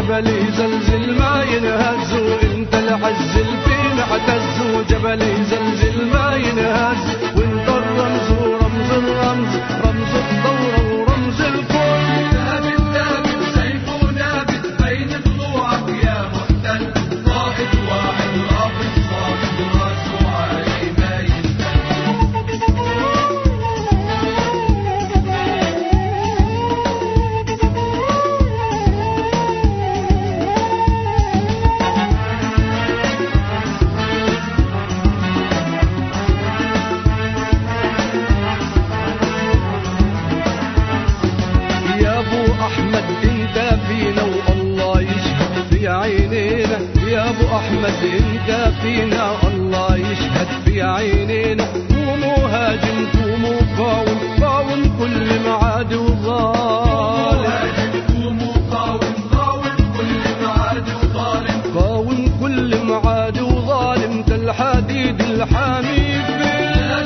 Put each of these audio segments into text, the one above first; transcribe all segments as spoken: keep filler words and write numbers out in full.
وجبلي زلزل ما ينهز، وانت العز الفين اعتز وجبلي زلزل ما ينهز، وانت الرمز ورمز الرمز رمز الثورة ورمز الكل. ثابت ثابت سيفه نابت بين ضلوعك يا محتل، قائد واحد رافض صامد راسه عالي ما ينزل. يا ابو احمد انت فينا والله يشهد في عينينا، يا ابو احمد انت فينا الله يشهد في عينينا. قوموا هاجم قوموا قاوم قاوم كل معاد وظالم، قوموا قاوم قاوم كل معاد وظالم، قاوم كل معاد وظالم كالحديد الحامي في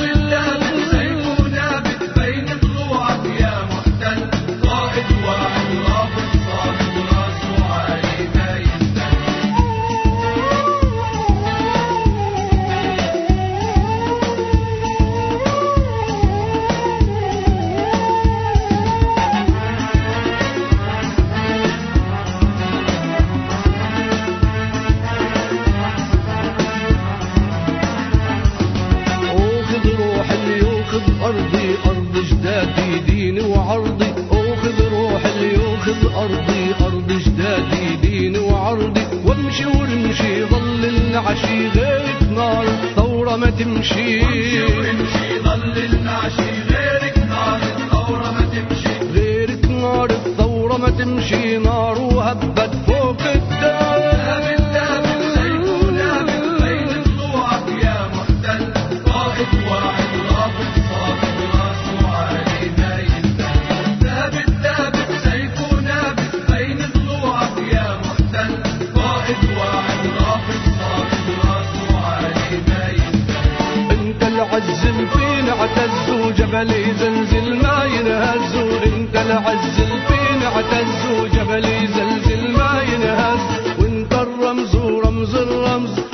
أرضي أرض جدادي ديني وعرضي، أخذ روح اللي يأخذ أرضي أرض جدادي ديني وعرضي. وامشي ورمشي ظل النعشي غيرك نار الثورة ما تمشي، وامشي ظل النعشي غيرك نار الثورة ما تمشي، غيرك نار الثورة ما تمشي. نار وهبت فوق الدار. ثابت ثابت سيفه نابت بين ضلوعك يا محتل، قائد واحد رافض صامد راسه عالي ما ينزل. ثابت ثابت سيفه نابت بين ضلوعك يا محتل، قائد واحد رافض صامد راسه عالي ما ينزل. انت العز الفين اعتز وجبلي زلزل ما ينهز، انت العز الفين اعتز وجبلي زلزل ما ينهز، وانت الرمز ورمز الرمز